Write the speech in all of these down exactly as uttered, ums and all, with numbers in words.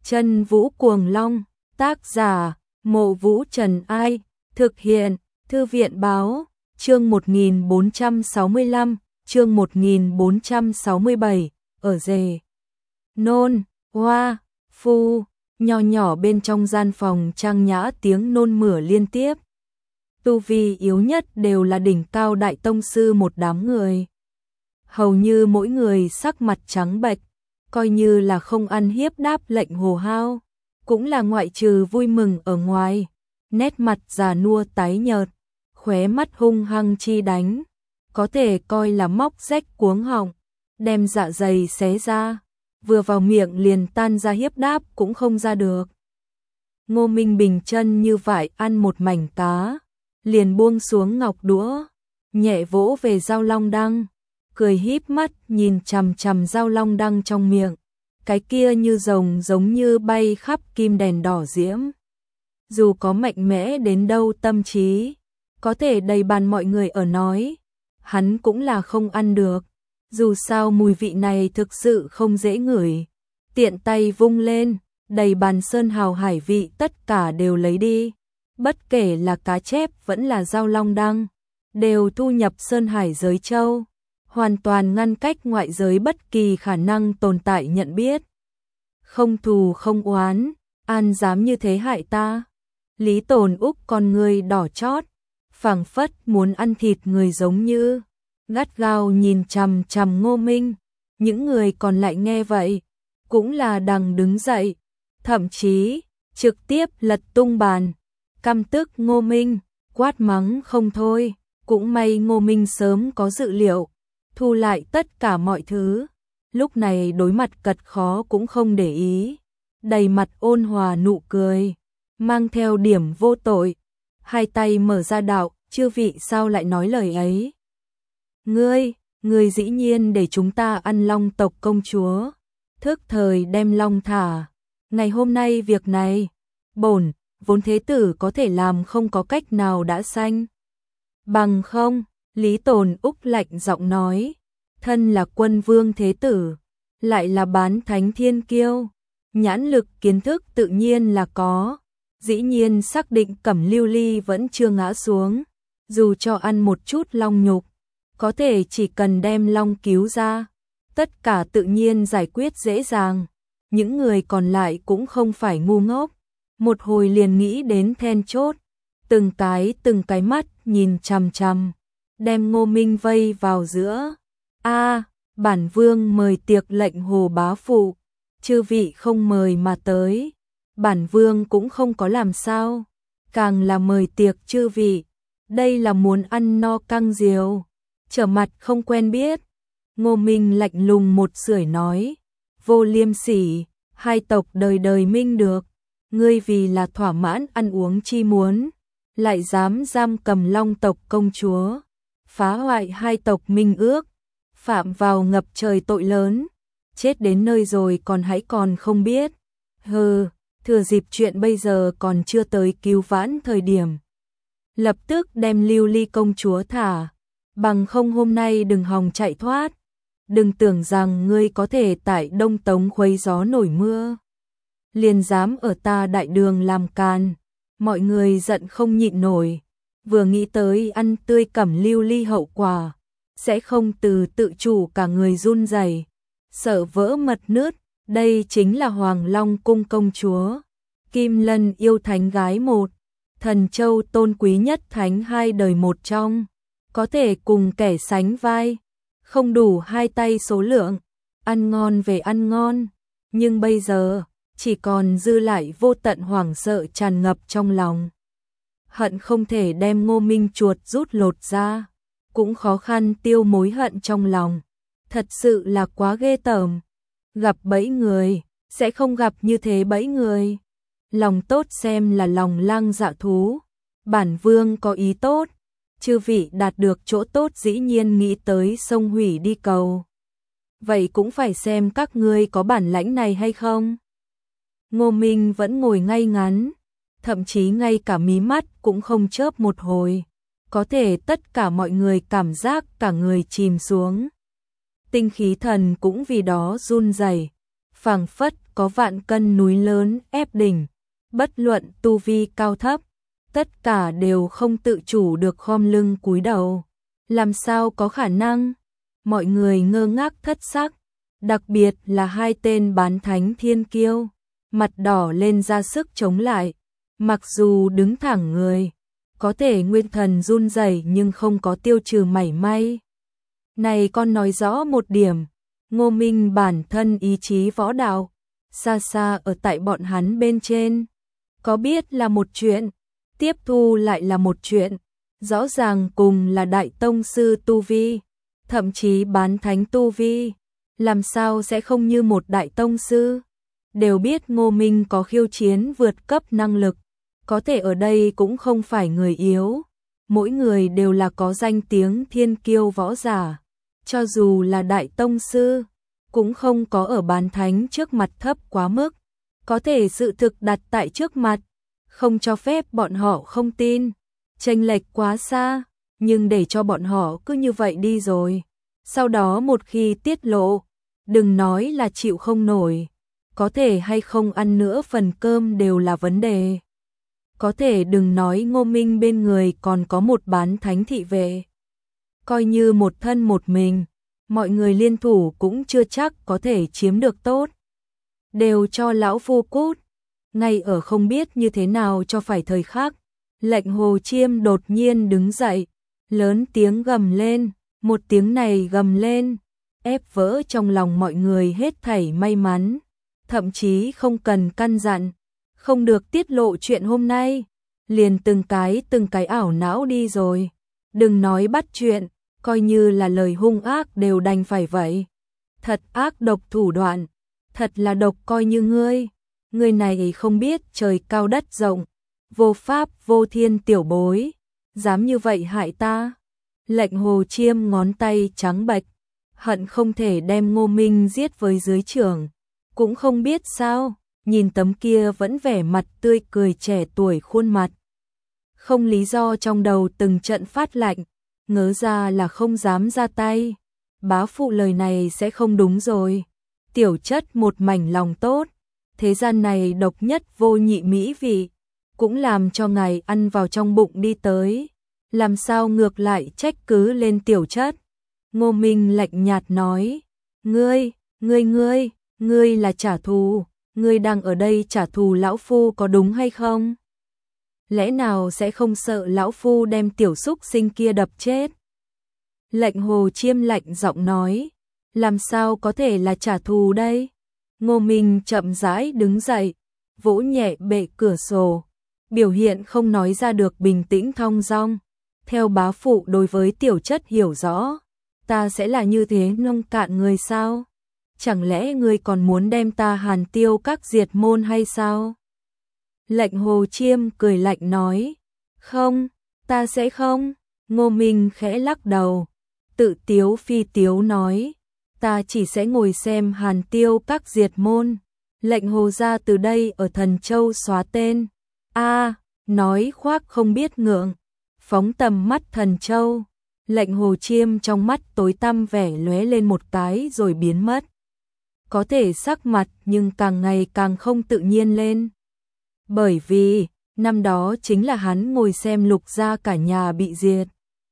Chân Vũ Cuồng Long, tác giả, Mộ Vũ Trần Ai, thực hiện, Thư viện Báo, chương một nghìn bốn trăm sáu mươi lăm, chương một nghìn bốn trăm sáu mươi bảy, ở rề. Nôn, hoa, phu, nhỏ nhỏ bên trong gian phòng trang nhã tiếng nôn mửa liên tiếp. Tu vi yếu nhất đều là đỉnh cao đại tông sư một đám người. Hầu như mỗi người sắc mặt trắng bệch, coi như là không ăn hiếp đáp lệnh hồ hao, cũng là ngoại trừ vui mừng ở ngoài, nét mặt già nua tái nhợt, khóe mắt hung hăng chi đánh, có thể coi là móc rách cuống họng, đem dạ dày xé ra, vừa vào miệng liền tan ra hiếp đáp cũng không ra được. Ngô Minh bình chân như vậy ăn một mảnh cá, liền buông xuống ngọc đũa, nhẹ vỗ về dao long đăng, cười híp mắt nhìn chằm chằm dao long đăng trong miệng, cái kia như rồng giống như bay khắp kim đèn đỏ diễm. Dù có mạnh mẽ đến đâu tâm trí, có thể đầy bàn mọi người ở nói, hắn cũng là không ăn được, dù sao mùi vị này thực sự không dễ ngửi. Tiện tay vung lên, đầy bàn sơn hào hải vị tất cả đều lấy đi, bất kể là cá chép vẫn là dao long đăng, đều thu nhập sơn hải giới châu, hoàn toàn ngăn cách ngoại giới bất kỳ khả năng tồn tại nhận biết. Không thù không oán, an dám như thế hại ta. Lý Tồn Úc con người đỏ chót, phảng phất muốn ăn thịt người giống như, gắt gao nhìn chằm chằm Ngô Minh. Những người còn lại nghe vậy, cũng là đằng đứng dậy, thậm chí trực tiếp lật tung bàn, căm tức Ngô Minh, quát mắng không thôi. Cũng may Ngô Minh sớm có dự liệu, thu lại tất cả mọi thứ, lúc này đối mặt cật khó cũng không để ý, đầy mặt ôn hòa nụ cười, mang theo điểm vô tội, hai tay mở ra đạo, chư vị sao lại nói lời ấy. Ngươi, ngươi dĩ nhiên để chúng ta ăn long tộc công chúa, thức thời đem long thả, ngày hôm nay việc này, bổn, vốn thế tử có thể làm không có cách nào đã sanh. Bằng không, Lý Tồn Úc lạnh giọng nói, thân là quân vương thế tử, lại là bán thánh thiên kiêu, nhãn lực kiến thức tự nhiên là có, dĩ nhiên xác định Cẩm Lưu Ly vẫn chưa ngã xuống, dù cho ăn một chút long nhục, có thể chỉ cần đem long cứu ra, tất cả tự nhiên giải quyết dễ dàng. Những người còn lại cũng không phải ngu ngốc, một hồi liền nghĩ đến then chốt, từng cái từng cái mắt nhìn chằm chằm, đem Ngô Minh vây vào giữa. A, bản vương mời tiệc lệnh hồ bá phụ, chư vị không mời mà tới, bản vương cũng không có làm sao, càng là mời tiệc chư vị, đây là muốn ăn no căng diều, trở mặt không quen biết. Ngô Minh lạnh lùng một sưởi nói, vô liêm sỉ, hai tộc đời đời minh được, ngươi vì là thỏa mãn ăn uống chi muốn, lại dám giam cầm long tộc công chúa, phá hoại hai tộc minh ước, phạm vào ngập trời tội lớn, chết đến nơi rồi còn hãy còn không biết. Hừ, thừa dịp chuyện bây giờ còn chưa tới cứu vãn thời điểm, lập tức đem Lưu Ly công chúa thả, bằng không hôm nay đừng hòng chạy thoát. Đừng tưởng rằng ngươi có thể tại Đông Tống khuấy gió nổi mưa, liền dám ở ta đại đường làm càn. Mọi người giận không nhịn nổi, vừa nghĩ tới ăn tươi Cẩm Lưu Ly hậu quả, sẽ không từ tự chủ cả người run rẩy, sợ vỡ mật nứt. Đây chính là Hoàng Long cung công chúa, Kim Lân yêu thánh gái một, Thần Châu tôn quý nhất thánh hai đời một trong, có thể cùng kẻ sánh vai, không đủ hai tay số lượng, ăn ngon về ăn ngon, nhưng bây giờ chỉ còn dư lại vô tận hoảng sợ tràn ngập trong lòng. Hận không thể đem Ngô Minh chuột rút lột ra, cũng khó khăn tiêu mối hận trong lòng, thật sự là quá ghê tởm. Gặp bẫy người, sẽ không gặp như thế bẫy người. Lòng tốt xem là lòng lang dạ thú, bản vương có ý tốt, chư vị đạt được chỗ tốt dĩ nhiên nghĩ tới sông hủy đi cầu. Vậy cũng phải xem các ngươi có bản lãnh này hay không. Ngô Minh vẫn ngồi ngay ngắn, thậm chí ngay cả mí mắt cũng không chớp một hồi, có thể tất cả mọi người cảm giác cả người chìm xuống. Tinh khí thần cũng vì đó run rẩy, phảng phất có vạn cân núi lớn ép đỉnh, bất luận tu vi cao thấp, tất cả đều không tự chủ được khom lưng cúi đầu. Làm sao có khả năng? Mọi người ngơ ngác thất sắc, đặc biệt là hai tên bán thánh thiên kiêu, mặt đỏ lên ra sức chống lại, mặc dù đứng thẳng người, có thể nguyên thần run rẩy nhưng không có tiêu trừ mảy may. Này con nói rõ một điểm, Ngô Minh bản thân ý chí võ đạo, xa xa ở tại bọn hắn bên trên. Có biết là một chuyện, tiếp thu lại là một chuyện, rõ ràng cùng là đại tông sư tu vi, thậm chí bán thánh tu vi, làm sao sẽ không như một đại tông sư. Đều biết Ngô Minh có khiêu chiến vượt cấp năng lực, có thể ở đây cũng không phải người yếu, mỗi người đều là có danh tiếng thiên kiêu võ giả, cho dù là đại tông sư, cũng không có ở bán thánh trước mặt thấp quá mức, có thể sự thực đặt tại trước mặt, không cho phép bọn họ không tin, chênh lệch quá xa, nhưng để cho bọn họ cứ như vậy đi rồi. Sau đó một khi tiết lộ, đừng nói là chịu không nổi, có thể hay không ăn nữa phần cơm đều là vấn đề. Có thể đừng nói Ngô Minh bên người còn có một bán thánh thị vệ. Coi như một thân một mình, mọi người liên thủ cũng chưa chắc có thể chiếm được tốt. Đều cho lão phu cút. Ngay ở không biết như thế nào cho phải thời khắc, Lệnh Hồ Chiêm đột nhiên đứng dậy, lớn tiếng gầm lên, một tiếng này gầm lên, ép vỡ trong lòng mọi người hết thảy may mắn, thậm chí không cần căn dặn, không được tiết lộ chuyện hôm nay, liền từng cái từng cái ảo não đi rồi, đừng nói bắt chuyện, coi như là lời hung ác đều đành phải vậy. Thật ác độc thủ đoạn, thật là độc coi như ngươi, ngươi này không biết trời cao đất rộng, vô pháp vô thiên tiểu bối, dám như vậy hại ta. Lệnh Hồ Chiêm ngón tay trắng bệch, hận không thể đem Ngô Minh giết với dưới trưởng, cũng không biết sao, nhìn tấm kia vẫn vẻ mặt tươi cười trẻ tuổi khuôn mặt. Không lý do trong đầu từng trận phát lạnh, ngớ ra là không dám ra tay. Bá phụ lời này sẽ không đúng rồi. Tiểu chất một mảnh lòng tốt, thế gian này độc nhất vô nhị mỹ vị, cũng làm cho ngài ăn vào trong bụng đi tới. Làm sao ngược lại trách cứ lên tiểu chất. Ngô Minh lạnh nhạt nói, ngươi, ngươi ngươi, ngươi là trả thù, ngươi đang ở đây trả thù lão phu có đúng hay không? Lẽ nào sẽ không sợ lão phu đem tiểu xúc sinh kia đập chết? Lệnh Hồ Chiêm lạnh giọng nói, làm sao có thể là trả thù đây? Ngô Minh chậm rãi đứng dậy, vỗ nhẹ bệ cửa sổ, biểu hiện không nói ra được bình tĩnh thong dong. Theo bá phụ đối với tiểu chất hiểu rõ, ta sẽ là như thế nông cạn người sao? Chẳng lẽ ngươi còn muốn đem ta Hàn Tiêu các diệt môn hay sao? Lệnh Hồ Chiêm cười lạnh nói, không, ta sẽ không. Ngô Minh khẽ lắc đầu, tự tiếu phi tiếu nói, ta chỉ sẽ ngồi xem Hàn Tiêu các diệt môn. Lệnh Hồ gia từ đây ở Thần Châu xóa tên. A, nói khoác không biết ngượng. Phóng tầm mắt Thần Châu, Lệnh Hồ Chiêm trong mắt tối tăm vẻ lóe lên một cái rồi biến mất. Có thể sắc mặt nhưng càng ngày càng không tự nhiên lên. Bởi vì, năm đó chính là hắn ngồi xem Lục gia cả nhà bị diệt.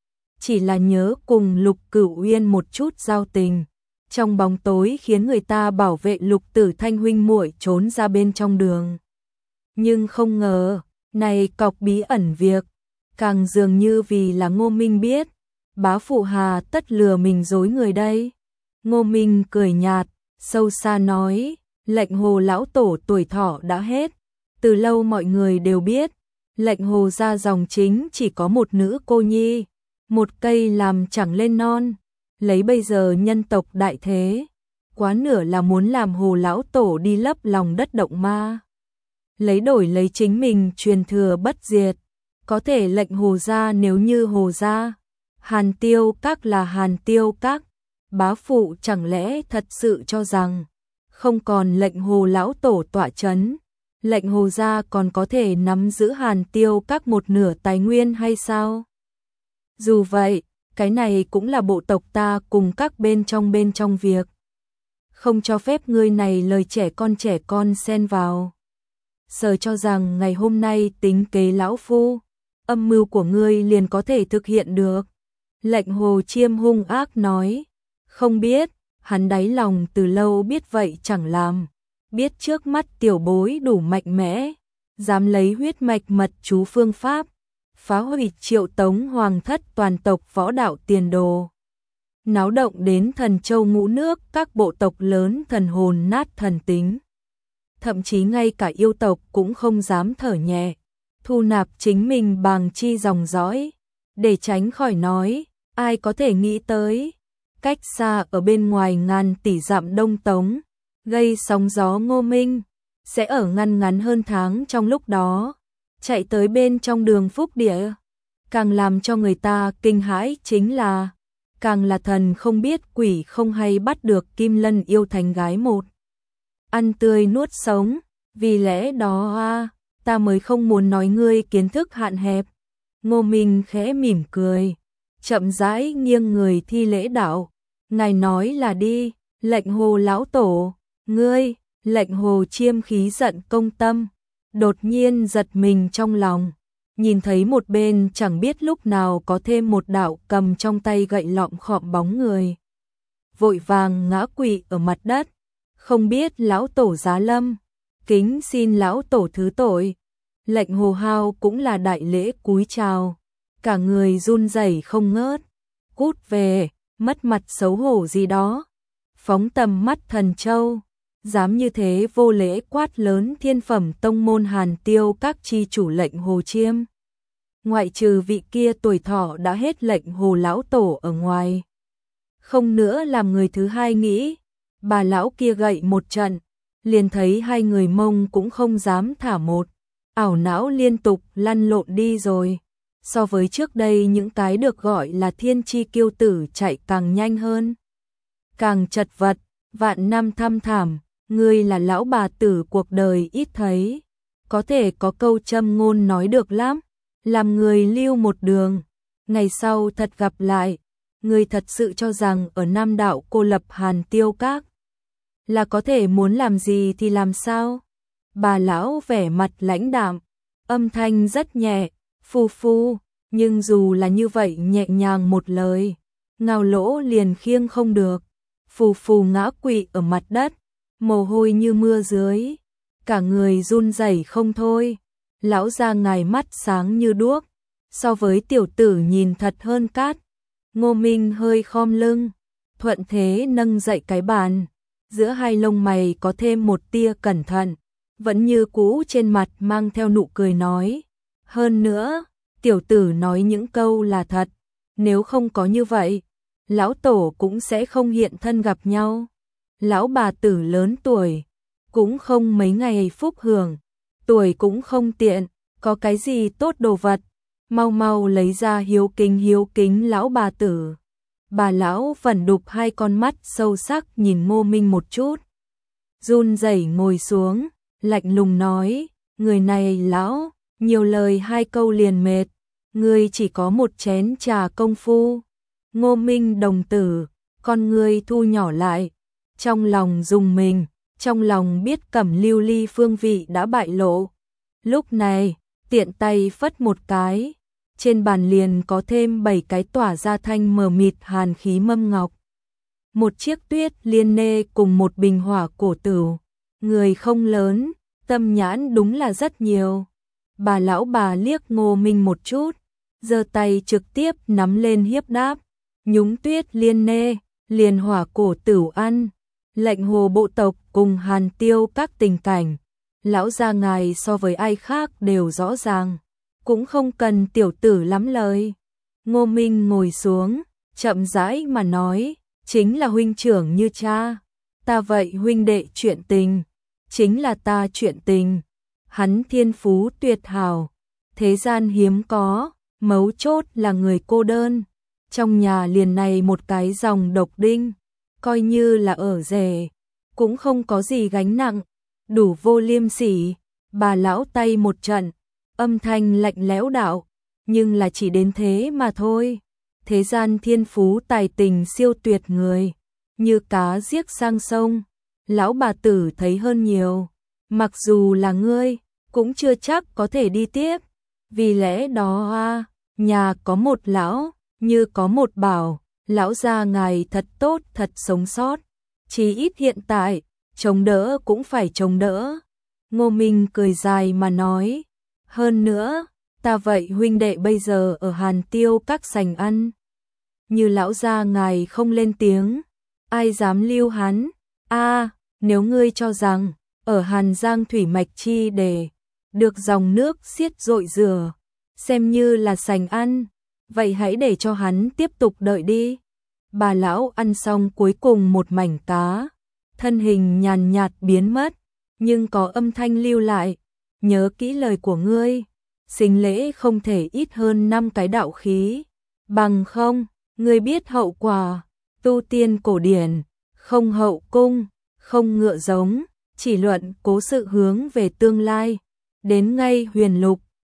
Chỉ là nhớ cùng Lục Cửu Uyên một chút giao tình, trong bóng tối khiến người ta bảo vệ Lục Tử Thanh huynh muội trốn ra bên trong đường. Nhưng không ngờ, này cọc bí ẩn việc, càng dường như vì là Ngô Minh biết, bá phụ hà tất lừa mình dối người đây. Ngô Minh cười nhạt, sâu xa nói, Lệnh Hồ lão tổ tuổi thọ đã hết, từ lâu mọi người đều biết, Lệnh Hồ gia dòng chính chỉ có một nữ cô nhi, một cây làm chẳng lên non, lấy bây giờ nhân tộc đại thế, quá nửa là muốn làm Hồ lão tổ đi lấp lòng đất động ma, lấy đổi lấy chính mình truyền thừa bất diệt. Có thể Lệnh Hồ gia nếu như Hồ gia, Hàn Tiêu các là Hàn Tiêu các, bá phụ chẳng lẽ thật sự cho rằng không còn Lệnh Hồ lão tổ tọa chấn, Lệnh Hồ gia còn có thể nắm giữ Hàn Tiêu các một nửa tài nguyên hay sao? Dù vậy, cái này cũng là bộ tộc ta cùng các bên trong bên trong việc. không cho phép ngươi này lời trẻ con trẻ con xen vào. Sở cho rằng ngày hôm nay tính kế lão phu, âm mưu của ngươi liền có thể thực hiện được. Lệnh Hồ Chiêm hung ác nói, không biết, hắn đáy lòng từ lâu biết vậy chẳng làm, biết trước mắt tiểu bối đủ mạnh mẽ, dám lấy huyết mạch mật chú phương pháp, phá hủy Triệu Tống hoàng thất toàn tộc võ đạo tiền đồ. Náo động đến Thần Châu ngũ nước, các bộ tộc lớn thần hồn nát thần tính. Thậm chí ngay cả yêu tộc cũng không dám thở nhẹ, thu nạp chính mình bằng chi dòng dõi, để tránh khỏi nói, ai có thể nghĩ tới, cách xa ở bên ngoài ngàn tỷ dặm Đông Tống, gây sóng gió Ngô Minh, sẽ ở ngăn ngắn hơn tháng trong lúc đó, chạy tới bên trong đường Phúc Địa. Càng làm cho người ta kinh hãi chính là, càng là thần không biết quỷ không hay bắt được Kim Lân yêu thành gái một. Ăn tươi nuốt sống, vì lẽ đó a ta mới không muốn nói ngươi kiến thức hạn hẹp. Ngô Minh khẽ mỉm cười, chậm rãi nghiêng người thi lễ đạo, ngài nói là đi, Lệnh Hồ lão tổ, ngươi. Lệnh Hồ Chiêm khí giận công tâm, đột nhiên giật mình trong lòng, nhìn thấy một bên chẳng biết lúc nào có thêm một đạo cầm trong tay gậy lọm khọm bóng người. Vội vàng ngã quỵ ở mặt đất, không biết lão tổ giá lâm, kính xin lão tổ thứ tội. Lệnh Hồ Hao cũng là đại lễ cúi chào, cả người run rẩy không ngớt, cút về, mất mặt xấu hổ gì đó. Phóng tầm mắt Thần Châu, dám như thế vô lễ quát lớn thiên phẩm tông môn Hàn Tiêu các chi chủ Lệnh Hồ Chiêm. Ngoại trừ vị kia tuổi thọ đã hết Lệnh Hồ lão tổ ở ngoài, không nữa làm người thứ hai nghĩ, bà lão kia gậy một trận, liền thấy hai người mông cũng không dám thả một, ảo não liên tục lăn lộn đi rồi. So với trước đây những cái được gọi là thiên chi kiêu tử chạy càng nhanh hơn, càng chật vật, vạn năm thăm thảm. Ngươi là lão bà tử cuộc đời ít thấy, có thể có câu châm ngôn nói được lắm, làm người lưu một đường, ngày sau thật gặp lại. Ngươi thật sự cho rằng ở Nam Đạo cô lập Hàn Tiêu các là có thể muốn làm gì thì làm sao? Bà lão vẻ mặt lãnh đạm, âm thanh rất nhẹ, phu phu, nhưng dù là như vậy nhẹ nhàng một lời, Ngao Lỗ liền khiêng không được, phù phù ngã quỵ ở mặt đất, mồ hôi như mưa dưới, cả người run rẩy không thôi. Lão gia ngài mắt sáng như đuốc, so với tiểu tử nhìn thật hơn cát. Ngô Minh hơi khom lưng, thuận thế nâng dậy cái bàn, giữa hai lông mày có thêm một tia cẩn thận, vẫn như cũ trên mặt mang theo nụ cười nói, hơn nữa, tiểu tử nói những câu là thật, nếu không có như vậy, lão tổ cũng sẽ không hiện thân gặp nhau. Lão bà tử lớn tuổi, cũng không mấy ngày phúc hưởng, tuổi cũng không tiện, có cái gì tốt đồ vật, mau mau lấy ra hiếu kính hiếu kính lão bà tử. Bà lão vẩn đục hai con mắt sâu sắc nhìn Ngô Minh một chút, run rẩy ngồi xuống, lạnh lùng nói, người này lão, nhiều lời hai câu liền mệt, ngươi chỉ có một chén trà công phu. Ngô Minh đồng tử, con ngươi thu nhỏ lại, trong lòng rùng mình, trong lòng biết Cẩm Lưu Ly phương vị đã bại lộ. Lúc này, tiện tay phất một cái, trên bàn liền có thêm bảy cái tỏa ra thanh mờ mịt hàn khí mâm ngọc. Một chiếc tuyết liên nê cùng một bình hỏa cổ tửu, người không lớn, tâm nhãn đúng là rất nhiều. Bà lão bà liếc Ngô Minh một chút, giơ tay trực tiếp nắm lên hiếp đáp, nhúng tuyết liên nê, liền hỏa cổ tửu ăn. Lệnh Hồ bộ tộc cùng Hàn Tiêu các tình cảnh, lão gia ngài so với ai khác đều rõ ràng, cũng không cần tiểu tử lắm lời. Ngô Minh ngồi xuống, chậm rãi mà nói, chính là huynh trưởng như cha, ta vậy huynh đệ chuyện tình, chính là ta chuyện tình. Hắn thiên phú tuyệt hảo, thế gian hiếm có, mấu chốt là người cô đơn, trong nhà liền này một cái dòng độc đinh, coi như là ở rể, cũng không có gì gánh nặng, đủ vô liêm sỉ. Bà lão tay một trận, âm thanh lạnh lẽo đạo, nhưng là chỉ đến thế mà thôi. Thế gian thiên phú tài tình siêu tuyệt người, như cá giếc sang sông, lão bà tử thấy hơn nhiều, mặc dù là ngươi, cũng chưa chắc có thể đi tiếp, vì lẽ đó a, nhà có một lão, như có một bảo, lão gia ngài thật tốt thật sống sót, chí ít hiện tại, chống đỡ cũng phải chống đỡ. Ngô Minh cười dài mà nói, hơn nữa, ta vậy huynh đệ bây giờ ở Hàn Tiêu các sành ăn. Như lão gia ngài không lên tiếng, ai dám lưu hắn, a nếu ngươi cho rằng, ở Hàn Giang thủy mạch chi để, được dòng nước xiết dội rửa, xem như là sành ăn, vậy hãy để cho hắn tiếp tục đợi đi. Bà lão ăn xong cuối cùng một mảnh cá, thân hình nhàn nhạt biến mất, nhưng có âm thanh lưu lại, nhớ kỹ lời của ngươi, sinh lễ không thể ít hơn năm cái đạo khí, bằng không, ngươi biết hậu quả, tu tiên cổ điển, không hậu cung, không ngựa giống, chỉ luận cố sự hướng về tương lai, đến ngay huyền lục,